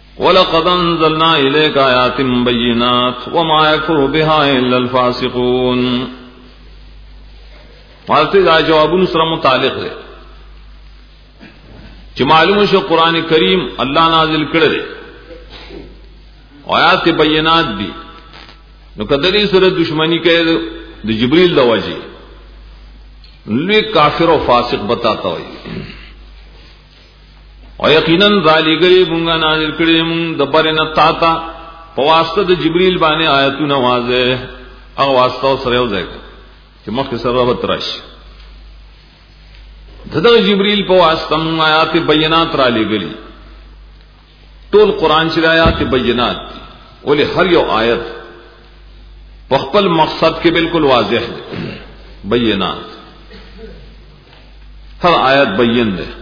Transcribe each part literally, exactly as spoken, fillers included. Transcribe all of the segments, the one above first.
ولقد انزلنا اليك آيات بينات وما يكفر بها الا الفاسقون. مالته دا جوابونو سره متعلق دی چې معلومه شو قران کریم الله نازل کړی دی آیات بینات دي. نو کدی سره دشمنی کوي د جبرئیل د وجه لوی کافر او فاسق بتاتا وي. او یقینا ذالګری مونږه نازل کړی مونږ د برنه تا تا په واسطه د جبرئیل باندې آیاتونه واضح او واسطه سره یو ځای چې مخکې سره رابط راشي. دغه جبرئیل په واسطه آیات بینات را لګلی. ټول قران چې آیات بینات دي ولې هر یو آیت په خپل مقصد کې بالکل واضح دی. بینات هر آیت بین ده.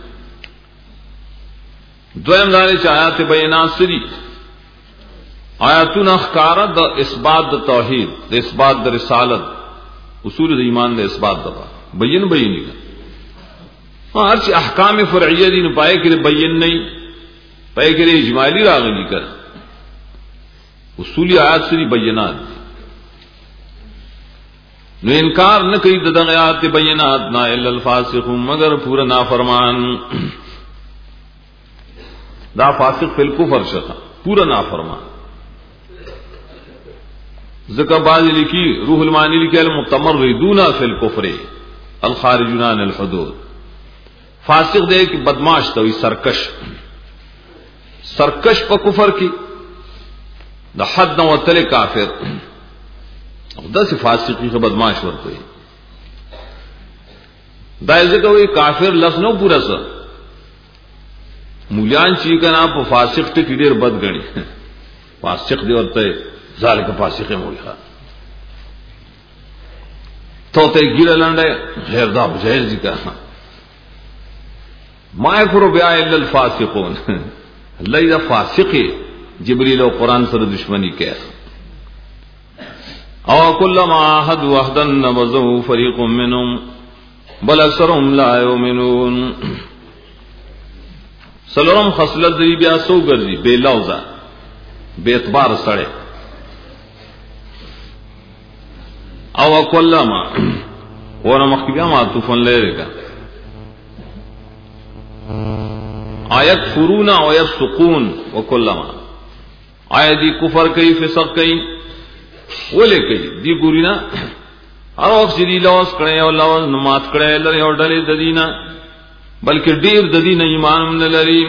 دویم دا چې آیات بینات سری آیاتونه ښکارا د اثبات د توحید د اثبات د رسالت اصول د ایمان د اثبات دغه بین بین دي. هر چې احکام فرعیه دي نو پای کې بین نه پای کې اجمالی راغلي کړه. اصولی آیات سری بینات نو انکار نہ کوي دغه آیات بینات نا الا الفاسقون مگر پورا نافرمان. دا فاسق فی الکفر شتا پورا نافرمان. ذکر بعض لکی روح المانی لکی المتمردون فی الکفر الخارجون عن الحدود. فاسق دے کہ بدماش توئی سرکش سرکش په کفر کی د حد نو تل کافر دا سی فاسقی کا بدماش ورته دا ځکه وی کافر لفظ نو پورا سره مولیان چی کنا په فاسق ته ډیر بد غني. فاسق دی ورته ذالک فاسق مولا تو ته ګیره لاندې غیر دا بجایز ذکر ما یکفر بیا الا الفاسقون. الله دا فاسق جبرئیل او قران سره دشمنی کوي. او کلما عهد وحدا نبذوا فريق منهم بل اکثرهم لا يؤمنون. سلام خصلت دی بیا سو ګرځي بے لوزا بے اعتبار سره. او کلما ورا مخکبیا ما طوفان لريګه آیت فرون او یفسقون وکلما آیت دی کفر کوي فسق کوي ولې کوي دی ګورینا هر وخت دی لوس کړي او لوس نماز کړي لري او ډلې د دینه بلکې ډیر د دینه ایمان نه لري.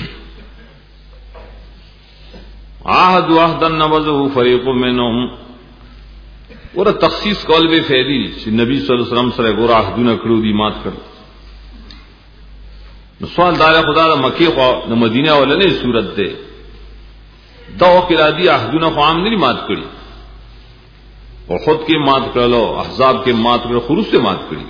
عهد وحدا نبذه فريق منهم ور تخصیص کول به فیدی چې نبی صلی الله علیه وسلم سره ګور عهدونه کړو دی مات کړ. نو سوال دار خدا د مکی خو د مدینه ولنې صورت ده دا وکړه دی عهدونه خو عام نه مات کړی او خود کې مات کړلو احزاب کې مات کړو خروج سے مات کړی.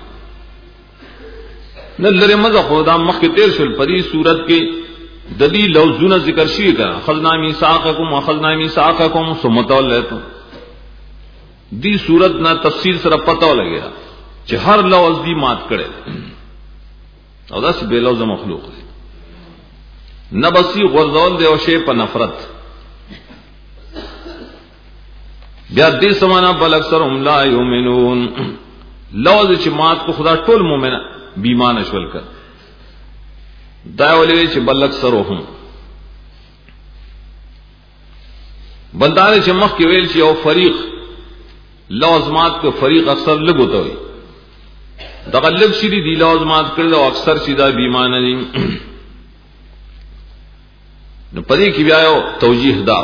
نن لره مزه خدا مخ کې تیر شول پدې صورت کې د دې لوزونه ذکر شي کړه خذنا میثاقکم واخذنا میثاقکم ثم تولیتم. دې صورت نه تفصیل سره پتو لګیا چې هر لوز دی مات کړي او دا څه به لوز مخلوق دی. نبسی غرزول دی او شی په نفرت بیا دې سمانا بل اکثرهم لا یؤمنون. لوز چې مات کو خدا ټول مؤمنه بیمان شول کړ دا ولې چې بل اکثرهم بلدار چې مخ کې ویل چې او فریق لازمات کو فریق اکثر لګوته وي دا غلب شې دي لازمات کړل او اکثر شې دا بیمان دي. نو پدې کې بیا یو توجیه دا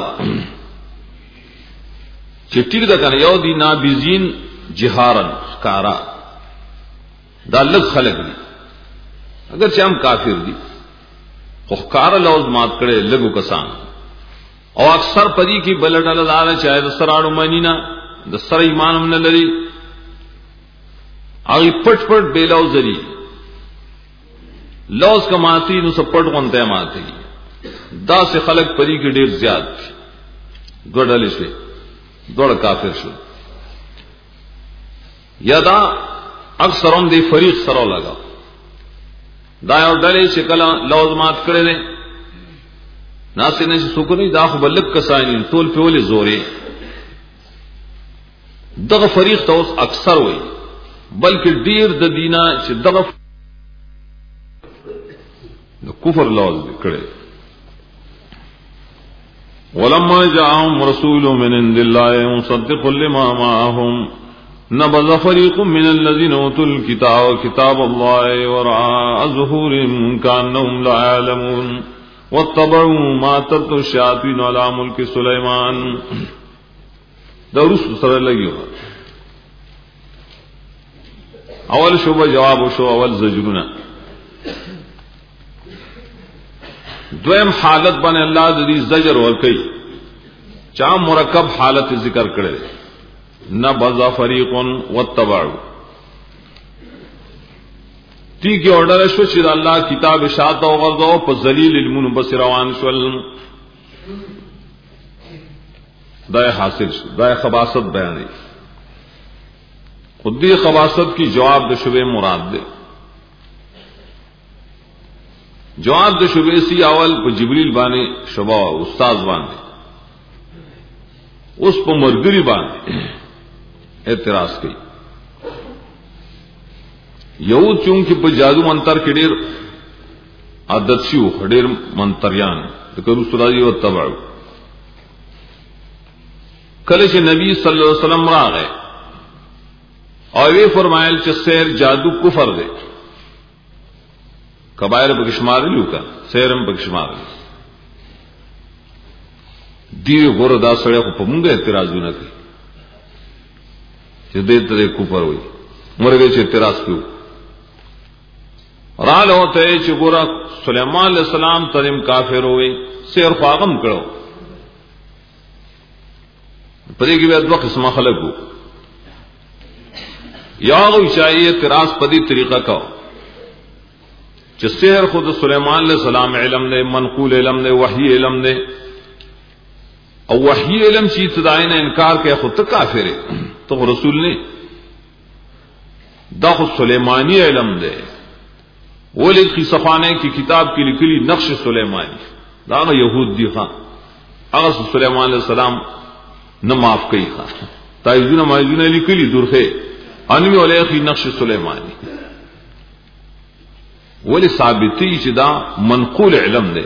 چې ټیک دا کنه یو دی نابزین جهارن کارا دا لږ خلق دي اگر چې هم کافر دي خو کار لوز مات کړي لږو کسان او اکثر پدې کې بلډل لاره چا د سراړو مانینا د سر ایمان هم نه لري او پټ پټ بیلاو زری لوز کماتی نو سپټ غونته ماتی دا سه خلق پدې کې ډیر زیات ګډل شي دوړ کافر شو یدا اکثرهم دی فریق سره لگا دا یو ډلې چې کله لوز مات کړي دي ناسې نه سکونی دا خو بلک کسانی ټول په ولې زورې دغه فریق ته اوس اکثر وای بلکې ډیر د دینه چې دغه د کفر لوز کړي ولما جاءهم رسول من عند الله مصدق لما معهم نبذ فريق من الذين اوتوا الكتاب كتاب الله وراء ظهورهم كانهم لا يعلمون واتبعوا ما تتلو الشياطين على ملك سليمان دا رسول سره لګیو اول شوبه جواب شو اول زجرنا دویم حالت باندې الله دې زجر ور کوي چا مرکب حالت ذکر کړي نبذ فريق واتبعوا تی کی order شو چې الله کتاب شاته او غرضو په ذلیل المنبصر روان شول دا حاصل شو دا خباثت بیان دی خودی خباثت کی جواب د شوبه مراد ده جواب د شوبه سی اول په جبريل باندې شوبه استاد باندې اوس په مرګري باندې اعتراض کوي یو چونکه په جادو منتر کې ډېر عادت شو ډېر منتریان د کرو سورایي او تبع کله چې نبی صلی الله علیه وسلم راغی او وی فرمایل چې سیر جادو کفر دی کبائر په شمار لیو کا سیرم په شمار دی ګور دا سره په موږ اعتراضونه کوي چې دې ته کفر وي مرګ چې اعتراض کیو رااله ته چې ګور سليمان عليه السلام تریم کافر وي سیر فاغم کړو پدې کې به دوه قسمه خلکو یا غو شایي اعتراض په دې طریقه کا چې سحر خود سليمان علیہ السلام علم نے منقول علم نے وحی علم نے او وحی علم چې تدای نه انکار کوي خود ته کافر ہے تو رسول نے دا خود سلیمانی علم دے ولید کی صفانه کی کتاب کی لکلی نقش سلیمانی دا یہود دی خان هغه سليمان علیہ السلام نه معاف کوي خان تایذونه مایذونه لکلی درخه انوی علیه نقش سلیمانی ولی ثابتی چې دا منقول علم دی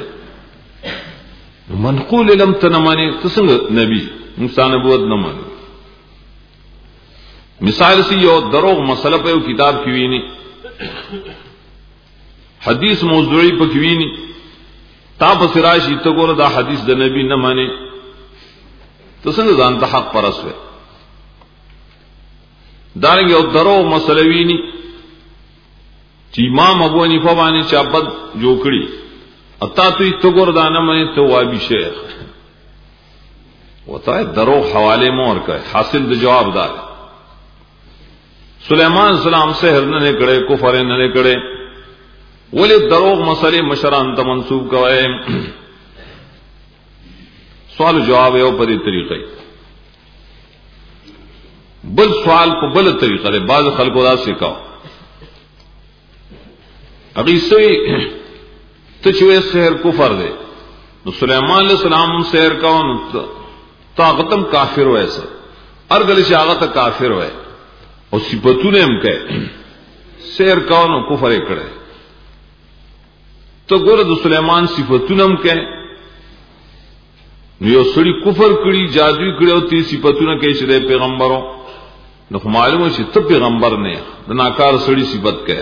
منقول علم ته نه مانی څنګه نبی موسی نبوت نه مانی مثال سی یو دروغ مسله په کتاب کې ویني حدیث موضوعی په کې ویني تا په راشي ته ګوره دا حدیث د نبی نه مانی ته څنګه ځان ته حق پرسوي دا یو دروغ مسله ویني چې امام ابو حنیفه باندې چابد جوړکړي اتا ته تو ګردانه مې ته وابي شیخ وته درو حواله مور کوي حاصل د جواب دار سليمان السلام سحر نه کړي کفر نه کړي ولې دروغ مسلې مشران ته منسوب کوي سوال جواب یو په دې طریقې بل سوال په بل طریقې له بعض خلکو دا سکاو اگی سوی تو چوئے سحر کفر دے نو سلیمان علیہ السلام سحر کاؤ نو طاقتم کافر ہوئے سر ارگل شاغت کافر ہوئے اور صفتوں نے ہم کہے سحر کاؤ نو کفر اکڑے تو گورد سلیمان صفتوں نے ہم کہے نو یو سڑی کفر کڑی جادوی کڑی ہوتی صفتوں نے کہے چلے پیغمبروں نو معلوم ہے چھتا پیغمبر نے ناکار سڑی صفت کہے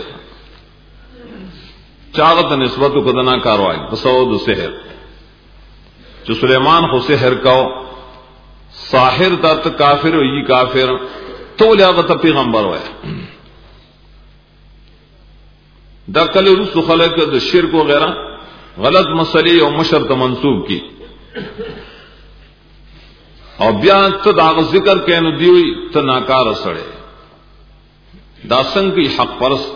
چاغت نسبت کو دنا کاروائی بسود سحر جو سلیمان خو سحر کاو ساحر تات کافر وی کافر تو لیاغت پیغمبر ہوئے دا کل رسو خلق دا شرک وغیرہ غلط مسئلے او مشرط منسوب کی او بیا ته دا ذکر کینو دیوی ته ناکار سړی دا څنګه حق پرست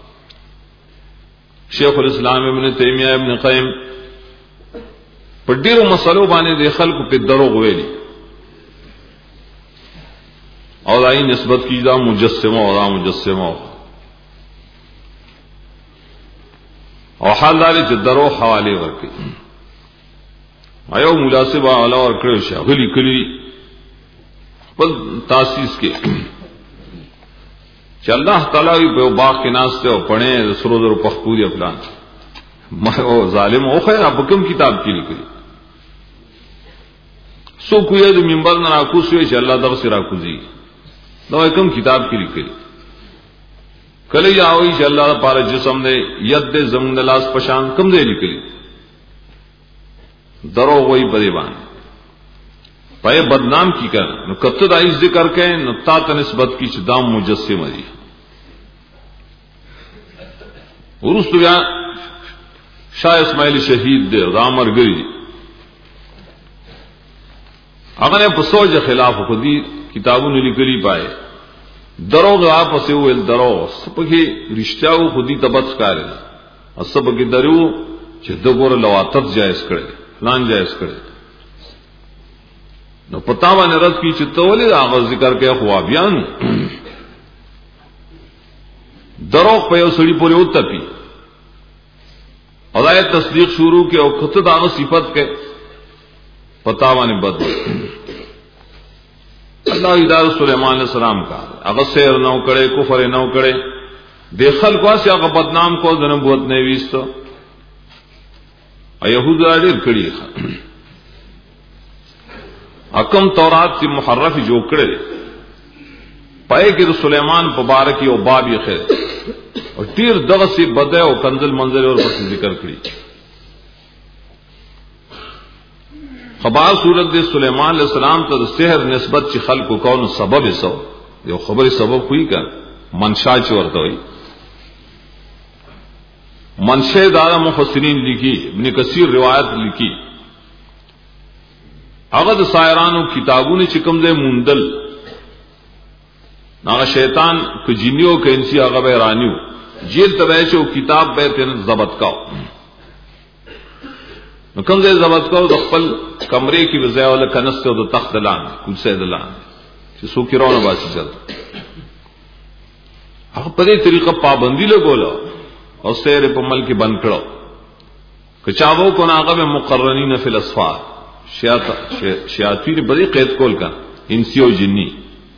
شیخ الاسلام ابن تیمیہ ابن قیم په ډیرو مسلو باندې د خلکو په دروغ ویلي او دای نسبت کی دا مجسمه او دا مجسمه او حال داري چې دروغ حواله ورکړي ایو مناسبه علا اور کړو شغلی کلی بل تاسیس کې چې الله تعالی په باغ کې ناشته او پړې سرو درو پخپوري پلان ما او ظالم او خیر اب کوم کتاب کې لیکلي سو کوی د منبر نه راکوسوي چې الله دغه سره راکوزي دا کوم کتاب کې لیکلي کله یاوي چې الله تعالی جسم دې ید زمون لاس پشان کم دې لیکلي درو وای په دی باندې پای بدنام کی کر نو کته دای ذکر کئ نو تا ته نسبت کی چې دام مجسم دی ورستو بیا شاه اسماعیل شهید دی رامر گری هغه په سوچ خلاف کو دي کتابونه لیکلي پای دروغ واپس ویل دروغ سپکی رښتیاو خودي تبت کار اسبګي درو چې دغور لواتت جایز کړي پلان جایز کړي نو پتا باندې رد کی چې تولې هغه ذکر کوي خو بیان دروغ په یو سړي پورې وتپی او آیت تصدیق شروع کې او خطه داغه صفت کې پتا باندې بد الله ادار سليمان علیہ السلام کا هغه سیر نو کړي کفر نو کړي د خلکو واسه هغه بدنام کو د نبوت نه ویستو يهود اړیر کړي حکم تورات کی محرف جو کړي پای کې سليمان مبارک او باب یې خیر او تیر دغه سی بده او کنزل منظر اور پس ذکر کړي خبر صورت د سليمان علیہ السلام ته سحر نسبت چې خلق کو کون سبب سو یو خبره سبب کوي کا منشا چې ورته وي منشأ دار مفسرین لکھی ابن کثیر روایت لکھی هغه د سایرانو کتابونه چې کوم ځای موندل هغه شیطان کو جنیو کې انسی هغه به رانیو جیل تبع چې کتاب به تن ضبط کاو نو کوم ځای ضبط کاو د خپل کمرې کې وځای ول کنسته او د تخت دلان کوڅه دلان چې سو کې راونه باسي چل هغه په دې طریقه پابندی لګوله او سیر په ملک بند کړو کچاوو کو ناغه به مقرنین فی الاسفار شیاطین بری قید کول کا انسی او جنی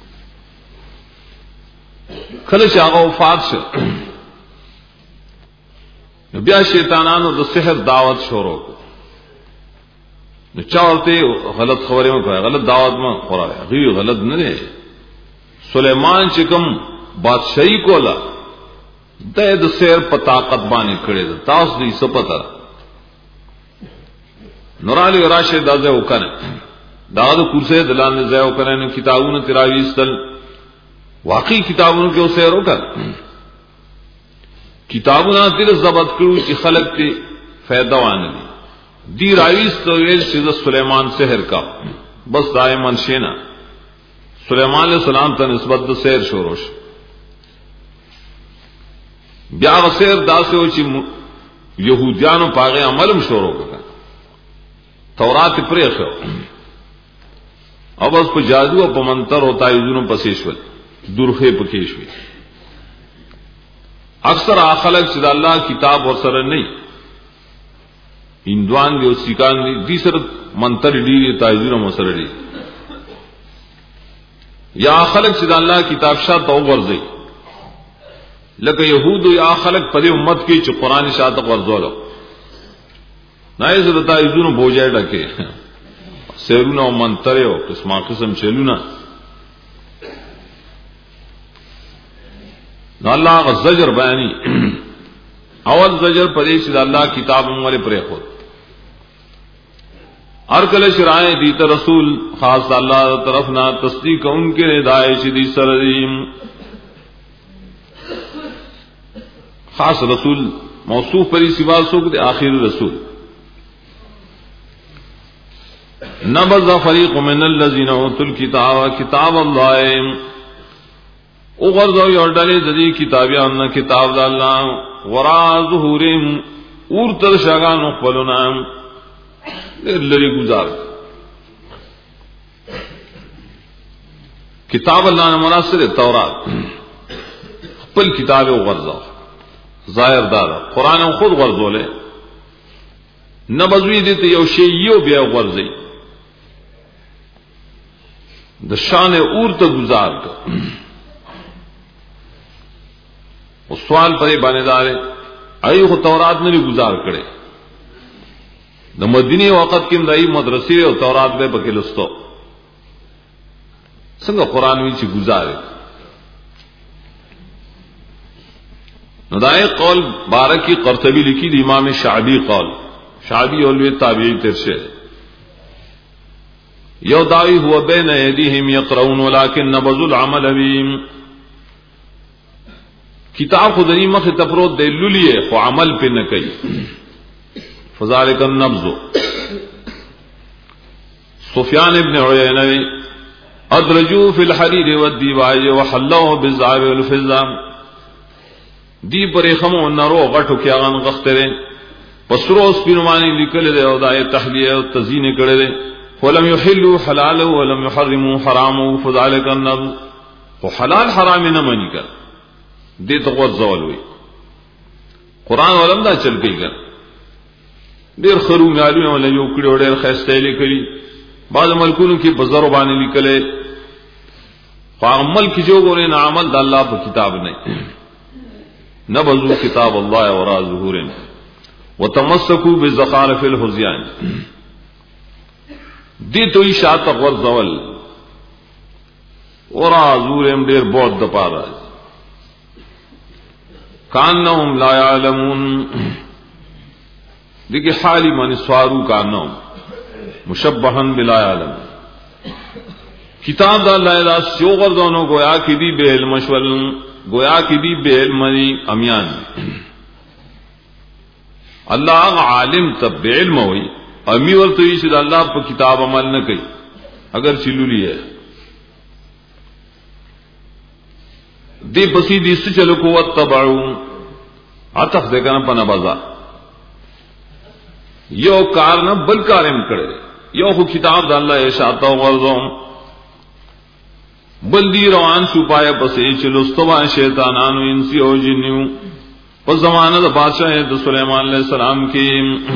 کله چې هغه وفات شو بیا شیطانانو د سحر دعوت شروع نو چاورته غلط خبره مو کوي غلط دعوت مو خورا غي غلط نه دی سليمان چې کوم بادشاہي کولا د د سیر په طاقت باندې کړی تاسو دې څه پتا نور علی راشد دازه وکنه دا د کورسه دلان نه ځای وکنه نو کتابونه تراویستل واقعي کتابونو کې اوسه وکړ کتابونه تل ضبط کړو چې خلق ته فائدہ وانه دی راویست ویل چې د سليمان سحر کا بس دائما شینا سليمان علیہ السلام ته نسبت د سحر شروع شو بیا غسیر داسه و چې يهوديانو پاغه عملم شروع کړه تورات پرې خو او بس په جادو او په منتر او تایزونو پسې شول درخه پکې شوې اکثر خلک چې د الله کتاب ورسره نه هندوان دی او سیکان دی دې سره منتر دی تایزونو مسره دی یا خلک چې د الله کتاب شاته ورځي لکه يهود یا خلق په دې امت کې چې قران شاته ورزولو نه یې زړه تایزونو بوجای ډکه سیرونه او منتر او قسمه قسم چلونه نو الله غزجر بیانی اول زجر په دې چې د الله کتاب موږ پرې خو هر کله شرایع دي ته رسول خاص الله طرف نه تصدیق اونکه هدایت دي سره خاص رسول موصوف پری سوا سوک دے آخر رسول نبذ فریق من الذین اوتوا الکتاب کتاب الله وغرضوا یړډلې د دې کتابیان نه کتاب د الله ورا ظهورهم اور تر شاګانو خپلونه لری گزار کتاب الله نه مناسب تورات خپل کتاب وغرضوا ظاهر دار قرآن خود غرضوله نبذوی دې ته یو شی یو بیا ورځي د شان اور ته گزار کړ. او سوال پرې باندې دار ایو تورات نه گزار کړي د مدینه وخت کې دای مدرسې او تورات به پکې لستو څنګه قران وی چې گزارې نو دای قول بارکی قرطبی لیکي د امام شعبی قول شعبی اولوی تابعی ترشه یو داوی هو بین ایدیهم یقرؤون ولکن نبذ العمل بهم کتاب خدای مخ تفرود د للیه خو عمل په نه کوي فذلک النبذ. سفیان ابن عیینہ ادرجوا فی الحریر والدیباج وحلوا بالذهب والفضه دی پرې خمو نرو غټو کې هغه غختره پسرو سپینوانی لیکل دی او دای تحلیه او تزیین کړي دي ولم يحلوا حلاله ولم يحرموا حرامه فذلك النبذ. خو حلال حرام نه مانی کړ دې ته ور زول وي قران ولم دا چل کېږي ډېر خرو میالونه ولا یو کړي ډېر خسته لیکلي بعض ملکونو کې بزر باندې لیکلې خو عمل کې جو غوړي نه عمل د الله په کتاب نه نبذوا کتاب الله وراء ظهورهم وتمسكوا بزخارف الحزيان دې توي شاته ور زول وراء ظهورهم ډېر بہت د پاره کانهم لا يعلمون دیکھیں حالی من سوارو کانهم مشبہا بلا علم کتاب دا اللہ اذا سیوغر دونوں گویا کی دی بے علم شول گویا کی دی بے علم امیان اللہ عالم تب بے علم ہوئی امی ورطوئی شد اللہ پا کتاب عمل نہ کئی اگر چلو لی ہے دی پسی دی سے چلو کو واتبعو عطف دیکھنا پا نبازا یو کار نہ بل کارم کرے یو خو کتاب دا اللہ اشاعتا غرزوں بل دی روان شو پایا پسی چلو استوان شیطانانو انسی او جنیو پس زمانہ دا بادشاہ ہے دا سلیمان علیہ السلام کی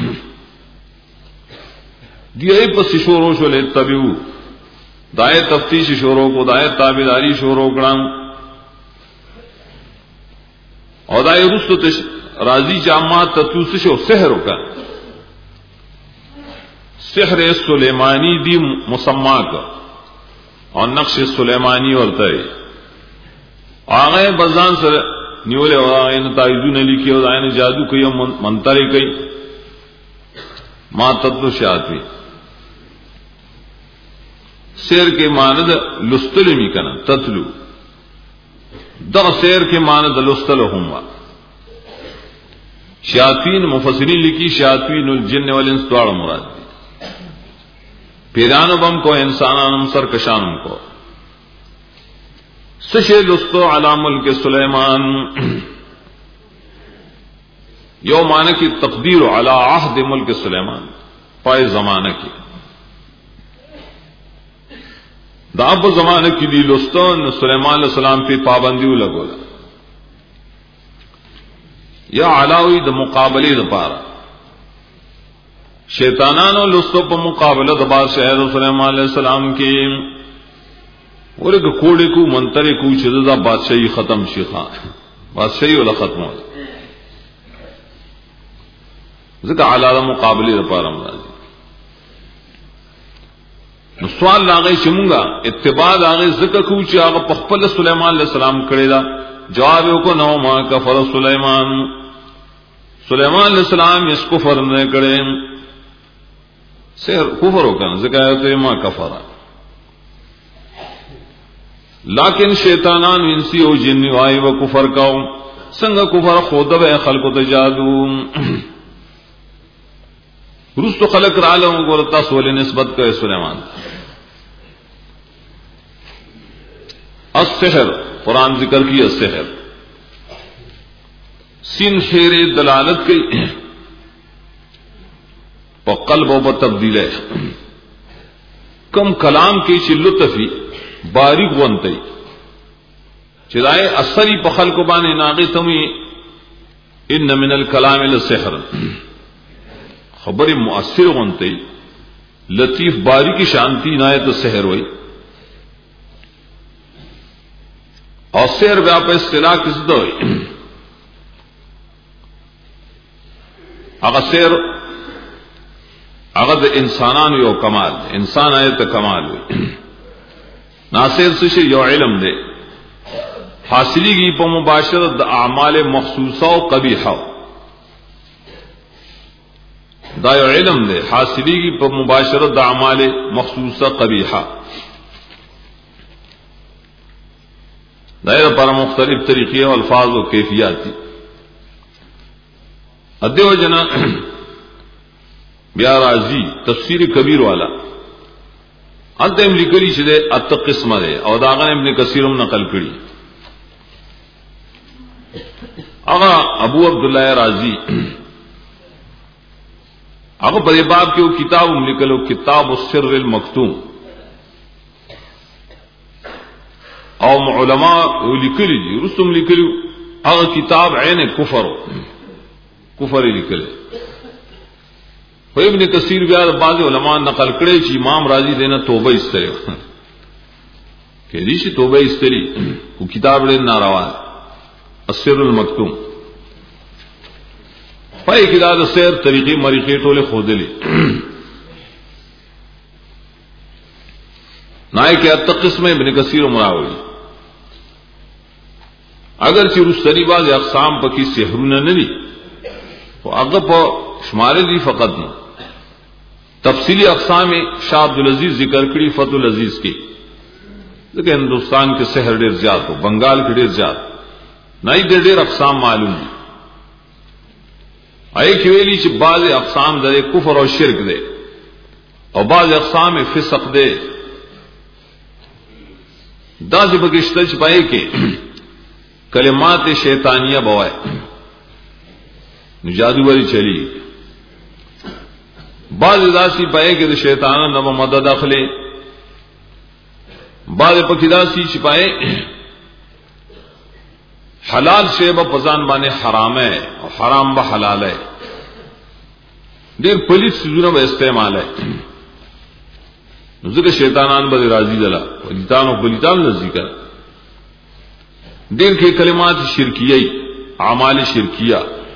دیئی پسی شورو شو لے تبیو دائے تفتیش شورو کو دائے تابداری شورو کرام اور دائے رستو تش راضی جامعات تتوس شو سحر کا سحر سلیمانی دی مسمع کا اور نقش سلیمانی ورتا ہے آغای بزان سر نیولے اور آغای نتائجو نلی کی اور آغای جادو کئی اور منترے کئی ما تتلو شاعتی سیر کے ماند لستلمی کنا تتلو دا سیر کے ماند لستل ہوا شیاطین مفسرین لکی شیاطین الجن والانس دوار مراد دی پیرانو بم کو انسانانم سرکشانم کو سشے لستو علی ملک سلیمان یو معنی کی تقدیر علی عہد ملک سلیمان پائے زمانہ کی داب زمانہ کی دی لستو سلیمان علیہ السلام پہ پابندیو لگو یا علاوی د مقابلی د پارا شیطانانو لستو پا مقابلہ د بادشاہ سلیمان علیہ السلام کی اور ایک کوڑے کو منترے کو چیزا بادشاہی ختم شیخان بادشاہی والا ختم ہو ذکر علاوہ مقابلی د پارا مرادی سوال لاغی چمونگا اتباع لاغی ذکر کو چی آغا پخپل سلیمان علیہ السلام کرے دا جوابیو کو نو ما کفر سلیمان سلیمان علیہ السلام اس کفر نے کرے سیر کفر ہو کنا ذکر آیتو ما کفر لیکن شیطانان انسی او جنی وائی و کفر کاؤ سنگا کفر خود بے خلق تجادو رستو خلق رالوں کو تاسولی نسبت کرے سلیمان السحر قرآن ذکر کی السحر سین خیر دلالت کی پا قلب و پا تبدیل ہے کم کلام کی چی لطفی باریک ونتی چلائے اثری پا خلق بانے ناغی تمی ان من الکلام لسحر خبر مؤثر غنتی لطیف باری کی شانتی نایت سحر ہوئی اور سیر ویاپ اصطلاح کس دو ہوئی اگر سیر اگر انسانان یو کمال انسان آیت کمال ہوئی ناصر سے یو علم دے حاصلی کی پا مباشرت اعمال مخصوصہ و قبیحہ دا یو علم دے حاصلی کی پا مباشرت اعمال مخصوصہ قبیحہ دائر پر مختلف طریقے و الفاظ و کیفیات تھی ادیو جنا بیا راضی تفسیر کبیر والا انتم لکلی چلے ات قسم دے او داغن ابن کثیرم نقل کری اغا ابو عبداللہ راضی اغا پر باب کے وہ کتاب لکلو کتاب السر المکتوم او علماء لکلی جی رستم لکلی اغا کتاب عین کفر کفر لکلے ابن کثیر بیا بعض علماء نقل کرے چی امام راضی دینا توبہ استرے کہ دیشی توبہ استری وہ کتاب لے ناروا ہے السر المکتوم پای کتاب سیر طریقی مریقی ٹولے خودلی نائے کہ ات قسم ابن کثیر مراوی اگر چی رستری باز اقسام پکی سحرون نلی وہ اگر پا شمارے دی فقط نہ تفصیلی اقسام شاہ عبدالعزیز ذکر کری فتح العزیز کی لیکن ہندوستان کے سحر ڈیر زیاد ہو بنگال کے ڈیر زیاد نئی دیر ڈیر اقسام معلوم دی آئے کھویلی چھ بعض اقسام دے کفر اور شرک دے اور بعض اقسام فسق دے دا سے بگشتہ چھپائے کہ کلمات شیطانیہ بوائے جادو والی چلی بعض اداسی پائے کہ شیطان نہ مدد اخلے بعض پکیداسی چھپائے حلال شے با پزان بانے حرام ہے اور حرام با حلال ہے دیر پلیت سجونہ با استعمال ہے ذکر شیطانان با راضی دلا پلیتان و پلیتان لذی کر دیر کے کلمات شرکیہ اعمال شرکیہ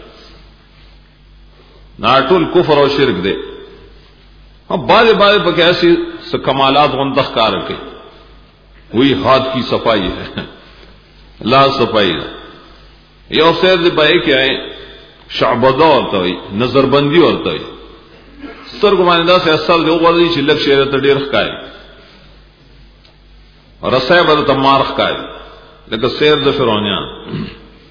ناٹول کفر اور شرک دے اب بعض بعض پہ ایسی کمالات غندخ کا رکھے وہی ہاتھ کی صفائی ہے لا صفائی ہے یہ اوسیر دے پائے کیا ہے شعبدہ ہوتا ہوئی نظر بندی ہوتا ہوئی سر کو ماندہ سے اثر دے اوغردی چلک شیرت دیر خکائے اور رسائے بدا تمار خکائے لیکن سیر دے فرونیان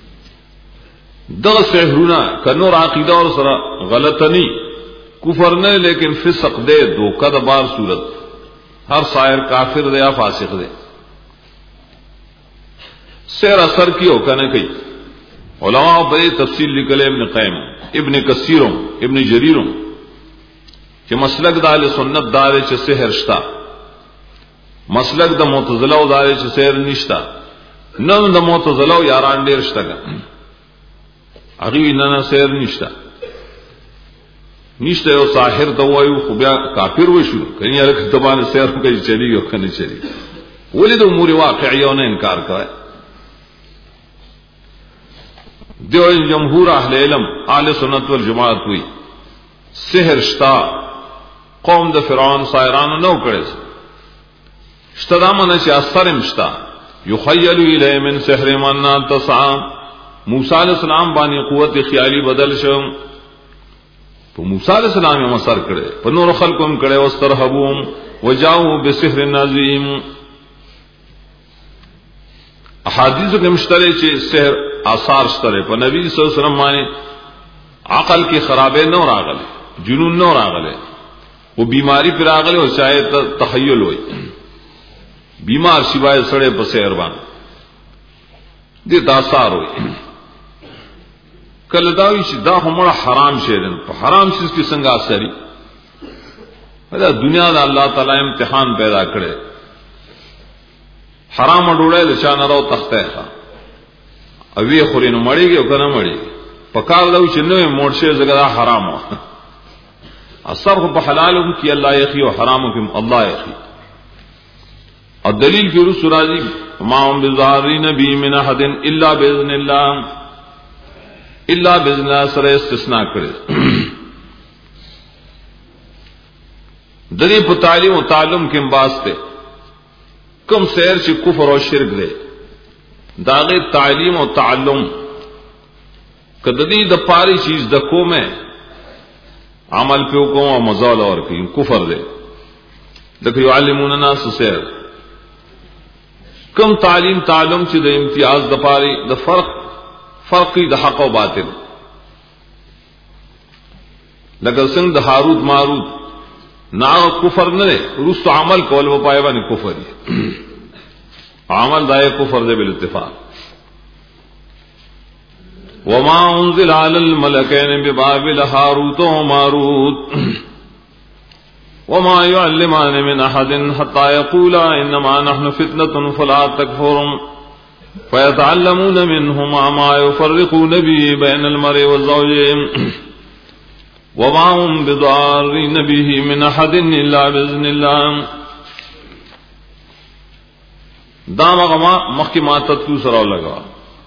دغ سحرونا کنور عقیدہ اور سرا غلط نہیں کفر نہیں لیکن فسق دے دھوکہ دا بار صورت ہر شاعر کافر دے یا فاسق دے سیر اثر کی ہو کہ نہ کئی علماء بڑے تفصیل نکلے ابن قیم ابن کثیروں ابن جریروں کہ مسلک دا اہل سنت دارے چھ سحر شتا مسلک دا معتزلہ دارے چھ سحر نشتا نن دا معتزلہ یاران ډیر شتا اغي نن سیر نشتا نشته او ساحر ته وایو خو بیا کافر وشو کني هغه کتابان سیر کوي چلی یو کنه چلی ولید امور واقعیه نه انکار کوي دیو جمهور اهل علم اهل سنت والجماعت ہوئی سحر شتا قوم د فرعون سایران نو کړي شتا دمنه چې اثر مشتا یخیل الی من سحر من تصع موسی علیہ السلام باندې قوت خیالی بدل شو تو موسی علیہ السلام یې مسر کړي په نور خلقم کړي واسترهبهم وجاءوا بسحر نظیم احادیث کې مشتري چې سحر آثار شته په نبی صلی الله علیه وسلم باندې عقل کی خرابې نو راغله جنون نو راغله وہ بیماری پر راغله او شاید تخیل وي بیمار سوائے سڑے په سحر باندې دې تاثار وي کله داوی چې دا همړه حرام شی ده په حرام شي کې څنګه اثرې دا دنیا د الله تعالی امتحان پیدا کړي حرام ډوړې له چا نه راو تخته ښه او وی خورینو مړیږي او کنه مړیږي په کار دا چې نوې موړ شي زګرا حرام و اثر کو حلال کی اللہ یخی و حرام کی اللہ یخی. اور دلیل کی رسول راضی ما هم بظاهرین بی من احد الا باذن الله الا باذن الله سره استثناء کړي. دلی په تعلیم او تعلم کې واسطه کم سیر چې کفر او شرک دی داغه تعلیم او تعلم کدی د پاری چیز د کومه عمل په کوم او مزال اور کوي کفر دی. لکه يعلمون الناس سیر کم تعلیم تعلم چې د امتیاز د پاری د فرق فرقي د حق او باطل لکه څنګه د هاروت ماروت نا کفر نه رست عمل کول و پای باندې کفر دی. عمل دای کفر دی بل اتفاق. وما انزل على الملكين ببابل هاروت وماروت وما يعلمان من احد حتى يقولا انما نحن فتنة فلا تكفر فيتعلمون منهما ما يفرقون به بين المرء والزوج وما هم بضارين به من احد الا باذن الله. دا مغما محکمات تو سره لگا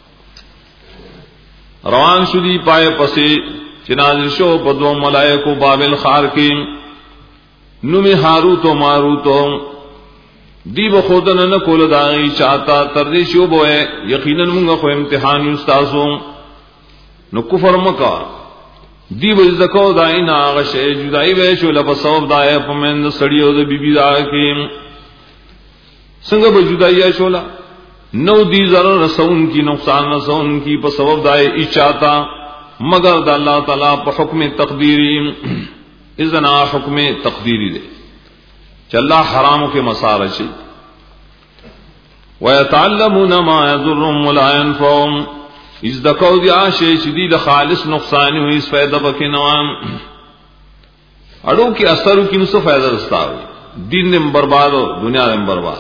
روان شدی پائے پسے چنازل شو پدو ملائکو بابل خار کی نمی ہاروت و ماروت دی بخودن نہ کول داغی چاہتا تردی شو بوئے یقیناً منگا خو امتحان استاسو نو کفر مکا دی بزدکو دائینا آغشے جدائی بیشو لپسوب دائے پمند سڑیو دا بی بی دا کی سنگا بجدائی شولا نو دی ضرر رسون کی نقصان رسون کی پا سبب دائے اچاتا مگر دا اللہ تعالیٰ پا حکم تقدیری اذنا حکم تقدیری دے چلا حراموں کے مسار اچھی وَيَتَعَلَّمُونَ مَا يَضُرُّهُمْ وَلَا يَنفَعُهُمْ از دکو دی آشے شدید خالص نقصانی ہوئی اس فائدہ بکی نوام اڑو کی اثرو کی نسو فائدہ رستا ہوئی دین دم برباد ہو دنیا دم برباد.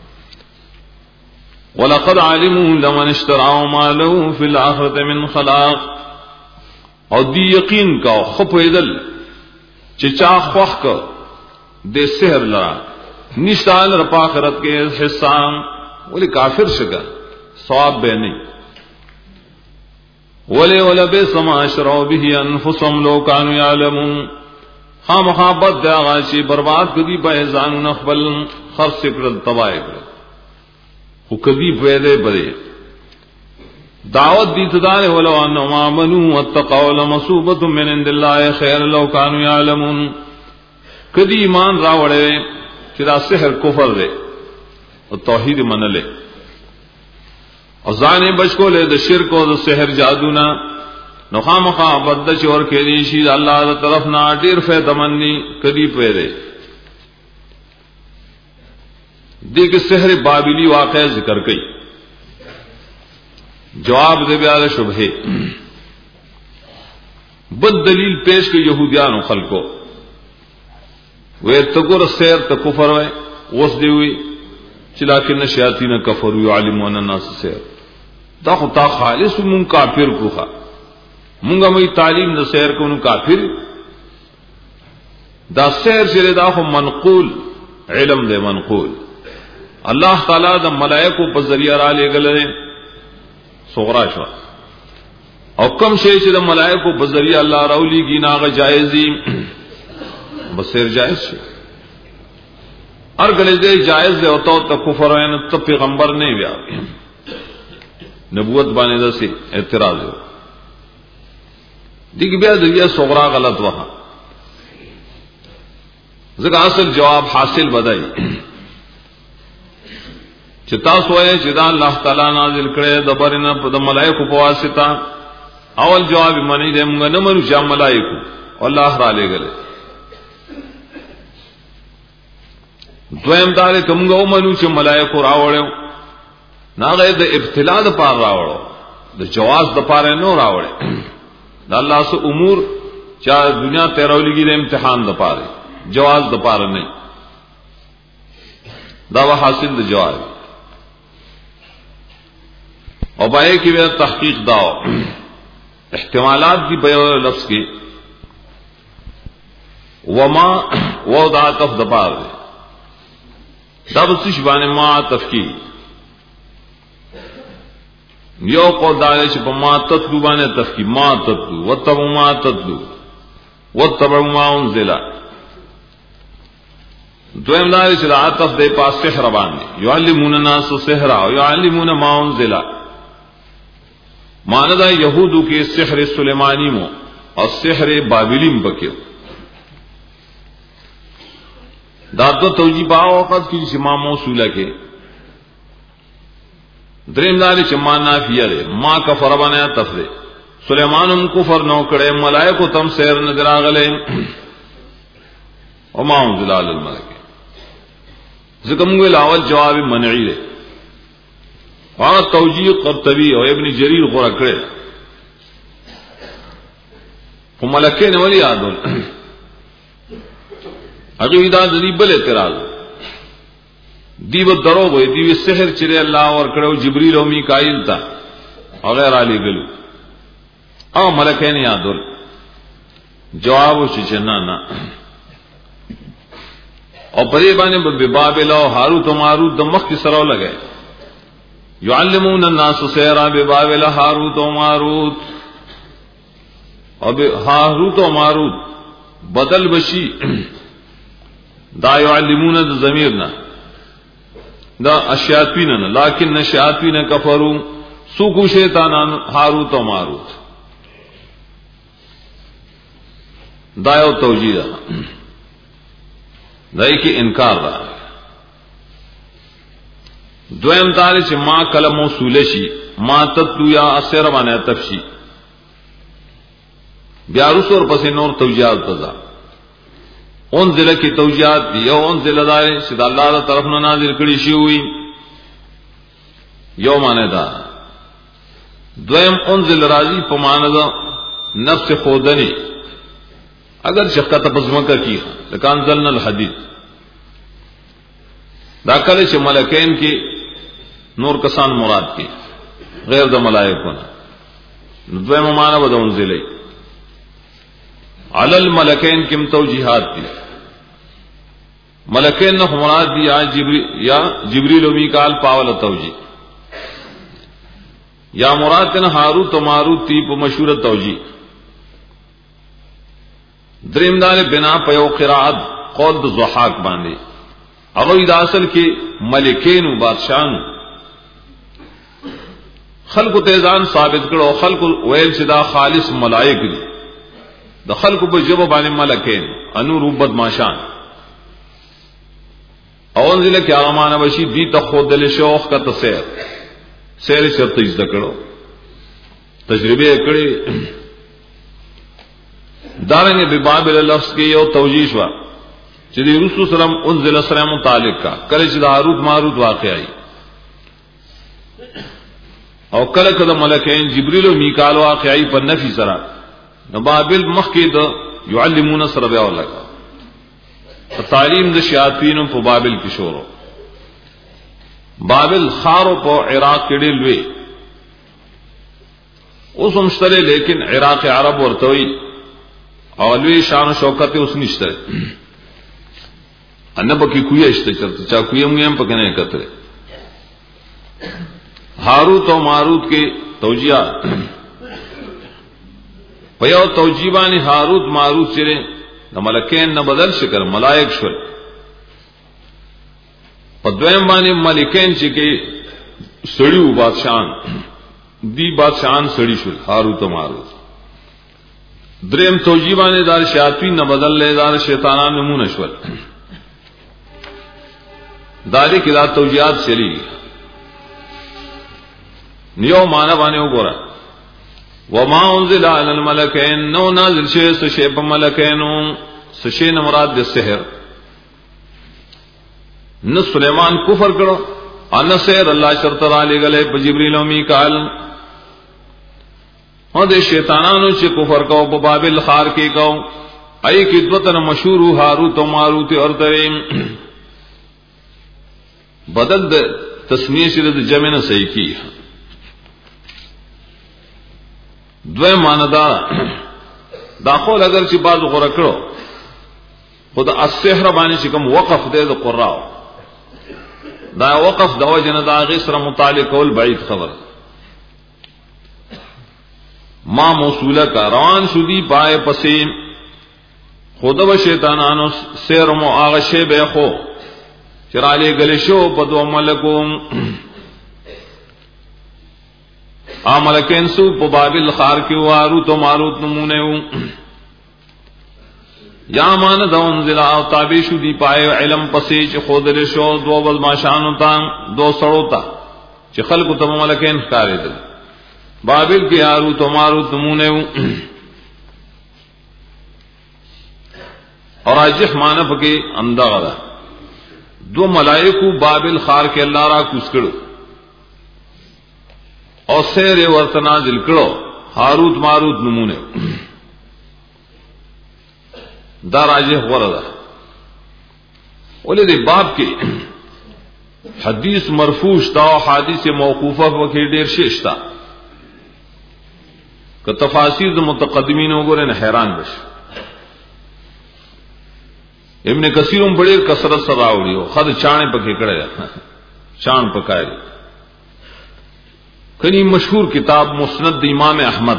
وَلَقَدْ عَلِمُوا لَمَنِ اشْتَرَاهُ مَا لَهُ فِي الْآخِرَةِ مِنْ خَلَاقٍ اور دی یقین کا خپ ایدل چچا خوخ کا دے سحر لرا نشتان رپا آخرت کے حصان ولی کافر شکا ثواب بے نہیں ولی وَلَبِئْسَ مَا اشْتَرَوْا بِهِ أَنفُسَهُمْ لَوْ كَانُوا يَعْلَمُونَ خام محبت دے آغاشی برباد کدی بہزان نخبل خرس سکرد تبائے کرد وہ کدی پیدے بدے دعوت دی تدارے ولو انہم آمنوا واتقوا لمصوبۃ من عند اللہ خیر لو كانوا يعلمون کدی ایمان راوڑے چرا سحر کفر دے اور توحید من لے اور زانے بچ کو لے دا شرک و دا سحر جادونا نخام خواہ بدچ اور کہنیشی اللہ دا طرف نا دیر فیدہ منی کدی پیدے دیکھ سحر بابلی واقع ذکر کئی جواب دے بیاد شبہ بد دلیل پیش کے یہودیان و خلقو وہ تگر سیر تکفر ہوئے غص دی ہوئی چلاکن شیاطین کفر یعلمون الناس سیر دا خطا خالص من کافر کو خوا منگا مئی تعلیم دا سیر کو من کافر دا سیر چلے دا خو منقول علم دے منقول اللہ تعالیٰ دا ملائکو پر ذریعہ را لے گلے صغرا شوا او کم شئی چھ دا ملائکو پر ذریعہ اللہ راولی گی ناغ جائزی بسیر جائز شئی ار گلے دے جائز دے ہوتا تا کفر وین تا پیغمبر نہیں بیا نبوت بانے دا سے اعتراض ہو دیکھ بیا ذریعہ صغرا غلط وہاں ذکر اصل جواب حاصل بدائی چتا سوئے چدا اللہ تعالی نازل کرے دبرنا د ملائکو په واسطه اول جواب منی دے موږ نه منو چې ملائکو الله را لګل دویم دار کومګه ومنو چې ملائکو راوړو ناغه د ابتلا د پار راوړو د جواز د پار نه راوړي د الله سو امور چا دنیا تیرولګي د امتحان د پاره جواز د پار نه دا حاصل د جواز اور بائے کی وہ تحقیق داؤ احتمالات کی بیان لفظ کی وما وضع تف دبار دے دب سشبان ما تفکی یو قول دارے چھ پا ما تتلو بانے تفکی ما تتلو واتبعو ما تتلو واتبعو ما انزلا دویم دارے چھ عطف دے پاس سحر بانے یعلمون الناس سحرا یعلمون ما انزلا ماندہ یہودو کے سحر سلیمانی مو اور سحر بابلیم بکیو دادو توجیب آوقت کی جس ما موصولہ کے دریم داری چھ ما نافیہ دے ما کفر بنایا تفرے سلیمانم کفر نو کڑے ملائکو تم سیر نظر آگلے وما انزل علی الملک ذکرمگوی لاول جواب منعی دے وہاں توجیح قرطبی اور ابن جریر غورا کرے وہ ملکے نے ولی آدھون اگوی دا ذریب اعتراض دیو درو گئے دیو سحر چرے اللہ اور کرے جبریل و میکائیل تا وغیر علی گلو او ملکے نے آدھون جواب چچنا نا اور پدے بانے ببابل و ہاروت و ماروت دمخ کی سرو لگے یعلمون الناس سحرا ببابل ہاروت و ماروت اور ہاروت و ماروت بدل بشی دا یعلمون دا ضمیرنا دا الشیاطین لیکن الشیاطین کفروا سوکو شیطانان ہاروت و ماروت دا یو توجیہ دا دائی کی انکار دا دویم داری چھ ما کلم موصول شی ما تتلو یا اسیر بانے تفشی بیاروس اور پس نور توجیہات تزا انزل کی توجیہات دی یو انزل داری چھ دا اللہ دا طرف نازل کری شی ہوئی یو مانے دا دویم انزل راضی پمانے دا نفس خودنی اگر شکا تپزمکہ کی لکان ذلن الحدید دا کل چھ ملکین کی نور کسان مراد کی غیر دا ملائکونا دویم مانا بدا انزلی علی الملکین کم توجیحات دی ملکین نخ مراد دی یا جبریل یا جبریل و میکال پاول توجیح یا مراد تن ہاروت و ماروت تی پا مشہور توجیح دریم دار بنا پیو قرآت قول دا ضحاک باندے اگر دا اصل کے ملکین و بادشاہن خلق تیزان ثابت کرو خلق ویل چدا خالص ملائک دی دا خلق بجب بانے ملکین انو روبت ماشان اونزل کیا غمانا بشی دی تخود دل شوخ کا تسیر سیر شرط اجدہ کرو تجربے کرے دارنگے ببابل لفظ کے یو توجیش وا چدی رسول سلام انزل السلام متعلق کا کل چدا ہاروت ماروت واقعی او کل کدا ملکین جبریل و میکال واقعی پر نفی سرا بابل مخید یعلمون سر بیا لگا تعلیم د شیاطین په بابل کې شورو بابل خارو په عراق کې ډېر لوی اوس مشتره لیکن عراق عرب ورتوي او لوی شان و شوکت اوس نشته ان په کې کوی اشته چرته چا کوی موږ په کنه کتره ہاروت و ماروت کے توجیہات پیو توجیبانی ہاروت ماروت چرے نہ ملکین نہ بدل شکر ملائک شل پدویم بانی ملکین چکے سڑیو بادشاہان دی بادشاہان سڑی شل ہاروت و ماروت دریم توجیبانی دار شیاطین نہ بدل لے دار شیطانان نمون شل داری کی دار توجیہات چلی نیو مانا بانے گورا وما انزل علی الملکین نو نازل شے سشے پا ملکینو سشے نمراد دے سحر نہ سلیمان کفر کرو ان سحر اللہ شرط را لے گلے پا جبریل و میکال اور دے شیطانانو چے کفر کو پا بابل خار کے کو ای کی دوتن مشہور ہاروت و ماروت اور تریم بدل دے تسمیہ شرد جمع صحیح کی دوی مانا دا داخول اگر چی بازو خورا کرو خود السحر باندې چې کوم وقف دی د قراء دا وقف د وجنه دا غي سره متعلق ول بعید خبر ما موصوله کا روان شدی پای پسین خود و شیطانانو سیر مو هغه شی به خو چراله گله شو په دو ملکوم عملکین سو په بابل خار کې وارو تو ماروت نمونه و یا مان دون ذلا او تابع شو دی پای علم پسې چې خود له شو دو بل ماشانو تا دو سړو تا چې خلق ته ملکین ښکارېدل بابل کې هارو تو ماروت نمونه و اور راجح معنی پکې اندغه دو ملائکو بابل خار کې الله را کوس کړو او سیر ورته نازل کړو هاروت ماروت نمونه دا راجح ورده ولې دې باب کې حدیث مرفوع تا او حدیث موقوفه وکړي ډیر شېشتا که تفاسیر د متقدمین وګورئ نه حیران بشئ ابن کثیرم بڑے کثرت سره راوړي او خد چانه پکې کړه چان پکایي کني مشهور کتاب مسند امام احمد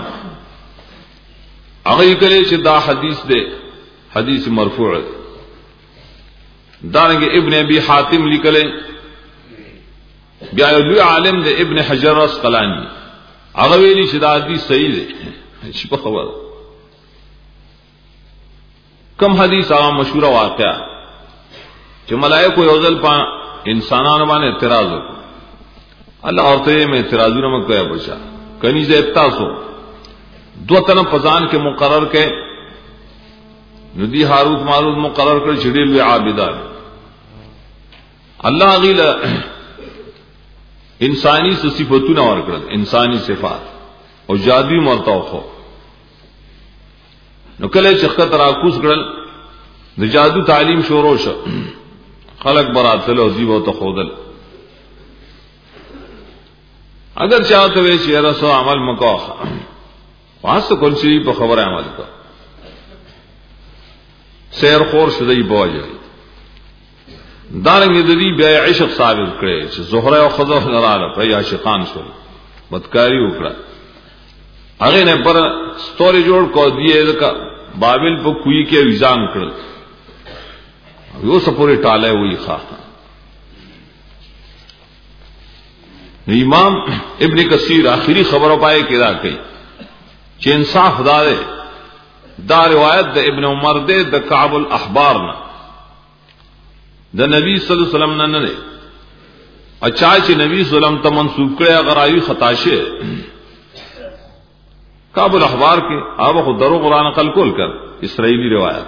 هغه کله چې دا حدیث دی حدیث مرفوع دانګه ابن ابي حاتم لیکله بیا یو عالم دی ابن حجر اسقلانی هغه ویلي چې دا حدیث صحیح دی چې په خبره کم حدیث هغه مشهور واقعا چې ملائکه یو ځل په انسانانو باندې اعتراض وکړ الله اورته یې اعتراضونه مکویا بچا کني زه تاسو دو تنه پزان کې مقرر کې ندی هاروت ماروت مقرر کړ چې ډېر وی عابدان الله غیلا انساني صفاتونه ورکړل انساني صفات او جادوی مرتو خو نو کله چې خطر راکوس کړل د جادو تعلیم شروع شو خلق براتل او زیبو ته خودل اگر چاہتے وے چې رسو عمل مکو واسه کول شي په خبره عمل کو سیر خور شدی بوجه دارنګ د دې بیا عشق ثابت کړي چې زهره او خضر لراله په عاشقان شو بدکاری وکړه هغه نه پر ستوري جوړ کو دیه کا بابل په کوی کې ویزان کړل یو سپوري ټاله وی ښا امام ابن کثیر آخری خبرو پائے کې دا کوي چې انصاف دار دا روایت د ابن عمر دے د کعب الاحبار نه د نبی صلی الله علیه وسلم نه نه اچھا چې نبی صلی الله علیه وسلم ته منسوب کړي اگر آیو خطا شه کعب الاحبار کے آب خود درو قرآن نقل کول کر اسرائیلی روایت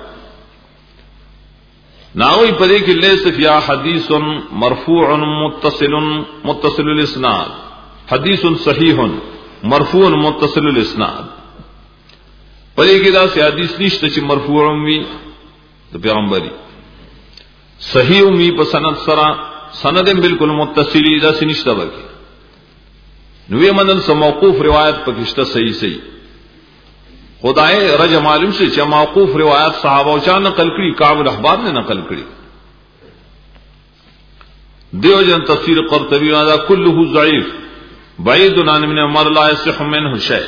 ناوی پدے کہ لیس فیا حدیث مرفوع متصل متصل الاسناد حدیث صحیح مرفوع متصل الاسناد پدے کہ دا سے حدیث نشته چې مرفوع وي د پیغمبري صحیح وي په سند سره سند بالکل متصلی دا سنشته وکي نوې منن سم موقوف روایت پکشته صحیح صحیح خدای رج معلوم شي چې موقوف روایت صحابه او چا نقل کړي کعب الاحبار نے نقل کړي دیو جن تفسیر قرطبی دا كله ضعیف بعید عن ابن عمر لا يصح منه شيء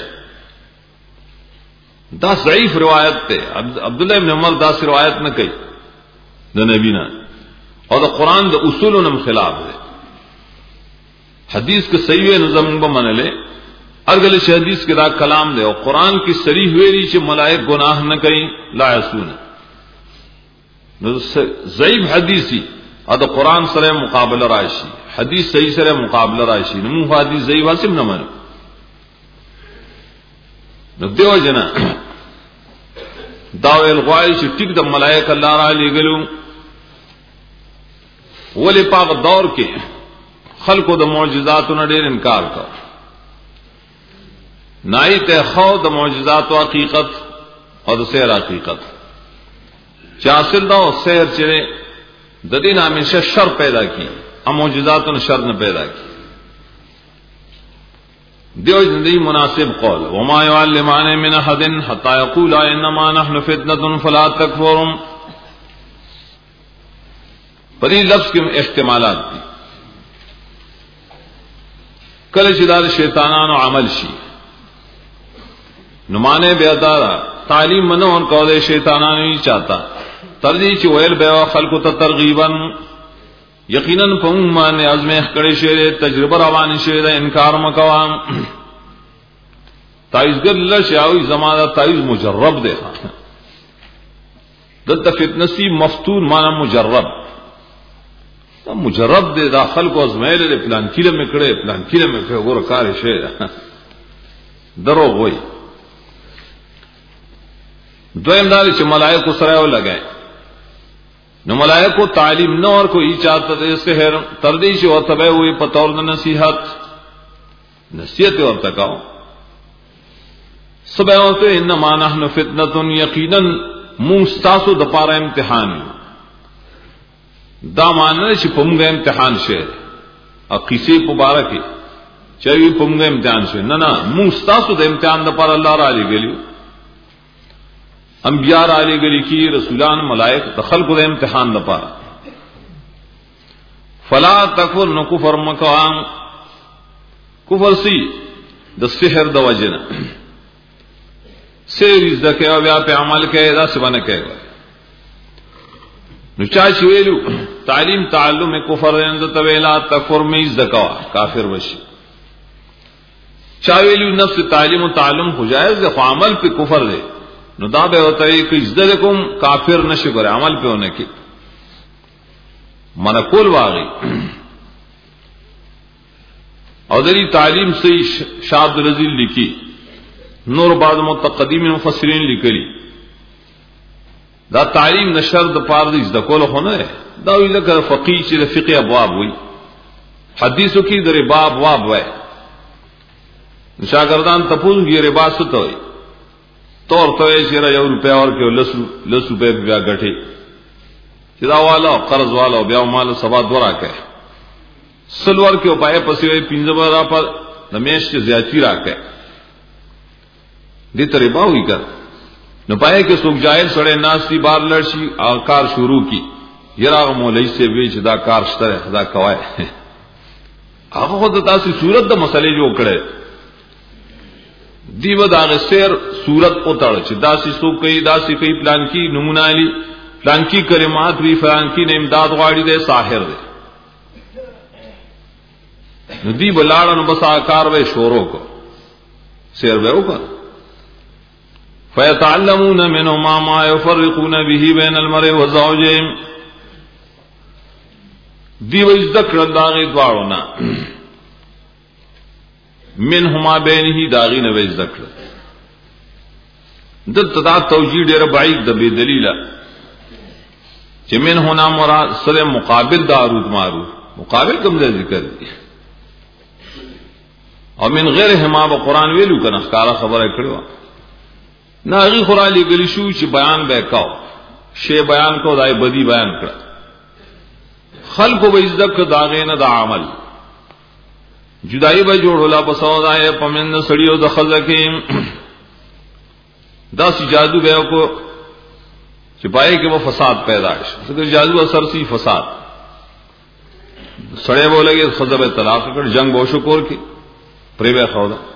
دا ضعیف روایت ته عبداللہ ابن عمر دا روایت نہ کوي د نبی نه او د قران د اصولونو خلاف ده حدیث کے صحیح نظم به منلے ارگل حدیث کے دا کلام دے اور قرآن کی صریح ویری چې ملائک گناہ نہ کئ لا یسون ضعیف حدیثی اد قرآن سره مقابله راشي حدیث صحیح سره مقابله راشي نو حدیث ضعیف واسم نه منو نو دیو جنا داویل غوای چې ټیک د ملائک الله را لګلو ولې پاک دور کې خلقو د معجزاتو نه ډېر انکار کړ نای ته خو د معجزات او حقیقت او د سیر حقیقت چاسل دا سیر چې د دین همیشه شر پیدا کی ام معجزاتو نه شر نه پیدا کی دیو زندگی مناسب قول وما يعلمان من احد حتى يقولا انما نحن فتنه فلا تكفروا پر دې لفظ کې احتمالات دي. کله چې دا شیطانانو عمل شي نو معنی بیا دا تعلیم منو ان کوله شیطانانو یې چاہتا تر دې چې ویل به خلکو ته ترغیبا یقینا په موږ ازمه کړي شی تجربه روان شي دا انکار مکوام تایزګر الله شاوی زمانہ تایز مجرب دی دلته فتنسی مفتون معنا مجرب دا مجرب دی دا خلکو ازمایل له پلان کله مکړه پلان کله مکړه ګور کار شي دروغ وای. دویم دا چې ملائکه سره ولګای نو ملائکه تعلیم نور کو ای چاته د سحر تر دې چې ورته وي په تور د نصیحت نصیحت ورته کاو سبحانه انما نحن فتنه یقینا مستاسو د پاره امتحان دا معنی چې په موږ امتحان شه اقیسه مبارکه چې په موږ امتحان شه نه نه مستاسو د امتحان د پاره الله را لګیلو انبیاء را لګلی کی رسولان ملائک د خلقو د امتحان د پاره فلا تکفر نو کفر مکوام کفر سی د سحر د وجنه سیریز دکه او بیا په عمل کې دا څه باندې کوي نو چا چې ویلو تعلیم تعلم کفر اند تویلا تکفر می زکوا کافر وشي چا ویلو نفس تعلیم او تعلم خو جائز ده خو عمل په کفر ده نو دا به وته کې عزت کوم کافر نشي ګره عمل په ونه کې من کول واغی او دلی تعلیم سے شاد رضی لکھی نور بعد متقدمین مفسرین لیکلی دا تعلیم نشر د پاره د ذکر خو نه دا وی لکه فقيه چې فقيه ابواب وي حدیثو کې د ربا ابواب وای شاګردان تپون کې ربا څه ته وي تور ته یې چې یو روپیا ورکو لسو لسو په بیا غټي چې دا والا قرض والا بیا مال سبا دورا کوي سلور کې پای پسې وي پنځه برا پر دمیش چې زیاتی راکې دې ترې باوي کړ نو پای کې څوک جاهل سره ناسي بار لړشي او کار شروع کی یراغ مولوی سے وی چې دا کار شته خدا کوي هغه خود تاسو صورت د مسلې جوړ کړي دیو دا غسر صورت او تړ چې داسې څوک کوي داسې کوي پلان کی نمونه علی پلان کی کلمات وی فلان کی نه امداد غواړي دے ساحر دے نو دی بلاړه نو بس آکار وې شورو کو سیر به وکړه فیتعلمون منهما ما يفرقون به بین المرء وزوجه دی وې ذکر داغه دواړو نه منهما بینه داغی نه وې ذکر د تدا توجیه ډېر بعید د بی دلیله چې من هنا مراد سره مقابل دارود معروف مقابل کوم ذکر دی او من غیرهما به قران ویلو کنه ښکارا خبره کړو نه غي قران لګلی شو چې بیان وکاو شی بیان کو دای بدی بیان کړ خلق به عزت داغه نه د عمل جدائی به جوړولا په سودای پمن سړیو د خلک دا سی جادو به کو چې پای کې وہ فساد پیدا شي څنګه جادو اثر سی فساد سړی بولګي خزه به طلاق کړ جنگ بو شکور کې پریوه خو دا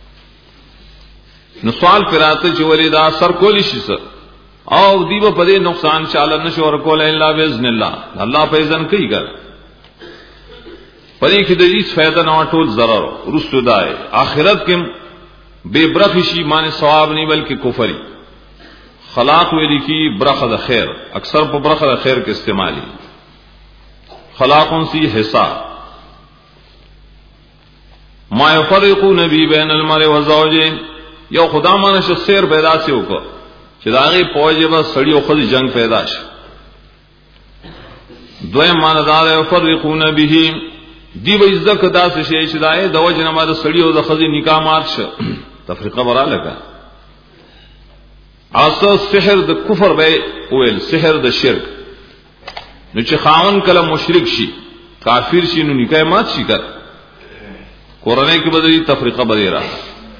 نو سوال پراته چې ولدا سر کولی شي سر او دیو په دې نقصان چاله نشو ور کول الا باذن الله الله په اذن کوي ګر پدې کې د هیڅ فائدہ نه ټول ضرر رسو دای اخرت کې بے برخ شي معنی ثواب نه بلکې کفر خلاق ویل کی برخه د خیر اکثر په برخه د خیر کې استعمالي خلاقون سی حساب ما يفرقون بي بين المرء وزوجه یو خدا مانه شخصیر پیدا سی وکړه چې داغه پوجي به سړی او خدي جنگ پیدا شي دوی مانه دا يفرقون به دی و عزت دا څه شي چې دای د وجنه ما د سړی او د خدي نکاح مات شه تفریقه ورا لګا اصل سحر د کفر به ویل سحر د شرک نو چې خاون کله مشرک شي کافر شي نو نکاح مات شي کړ قرآن کې بدلی تفریقه بدی را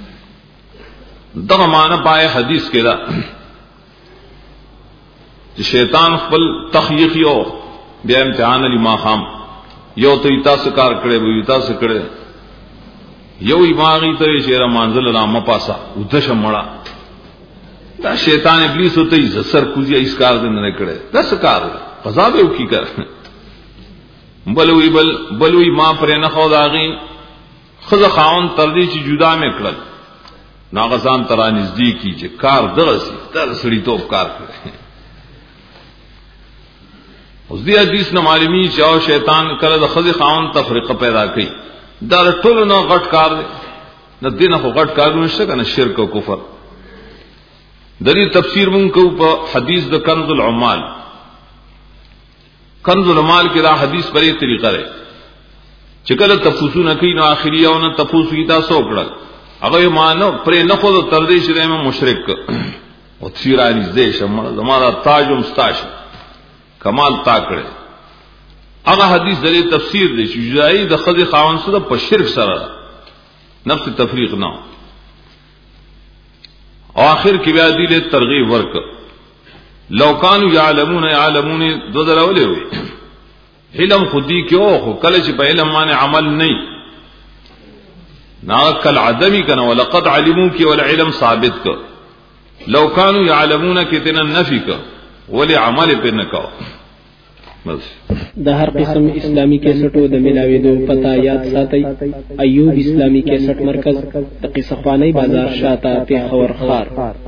دغه معنی پای حدیث کې دا چې شیطان خپل تخییقی او بیا امتحان علی ما خام یو ته تاسو کار کړي وي تاسو کړي یو ایماغي ته شیر منزل را مپاسا ودشه مړه دا شیطان ابلیس ہوتے ہی سر کوزی اس کار دے نہ کڑے دس کار قضا به کی کر بلوی بل بلوی ما پر نه خو داغي خذ خاون تردی چې جدا مې کړل ناغسان ترا نزدیکی چې کار درسي تر سړی توپ کار کړي اوس دې حدیث نه معلومی چې او شیطان کله د خذ خاون تفریقه پیدا کړي دا ټول نو غټ کار دی د دینه خو غټ کار نشته کنه شرک او کفر دلی تفسیر مون کو په حدیث د کنز العمال کنز العمال کې دا حدیث پرې طریقه ده چې کله تفسیرونه کوي نو اخري او نه تفسیر کی تاسو کړل هغه مانو پرې نه خو تر دې چې ما مشرک او تیرانی دې شمه زماره تاج او مستاش کمال تا کړي هغه حدیث دلی تفسیر دی چې جدای د خځه خاون سره په شرک سره نفس تفریق نه آخر کی بیا دی له ترغیب ورک لو کانوا یعلمون یعلمون دو دراولې وي علم خودی کې او خو کله چې په علم باندې عمل نه ناکل عدمی کنه ولقد علموا کی ول علم ثابت ک لو کانوا یعلمون کتنا نفی ک ول عمل پر نه کا بس د هر قسم اسلامی کیسټو د ملاویدو پتا یاد ساتي ایوب اسلامی کیسټ مرکز د قصه خوانی بازار شاته په خور خار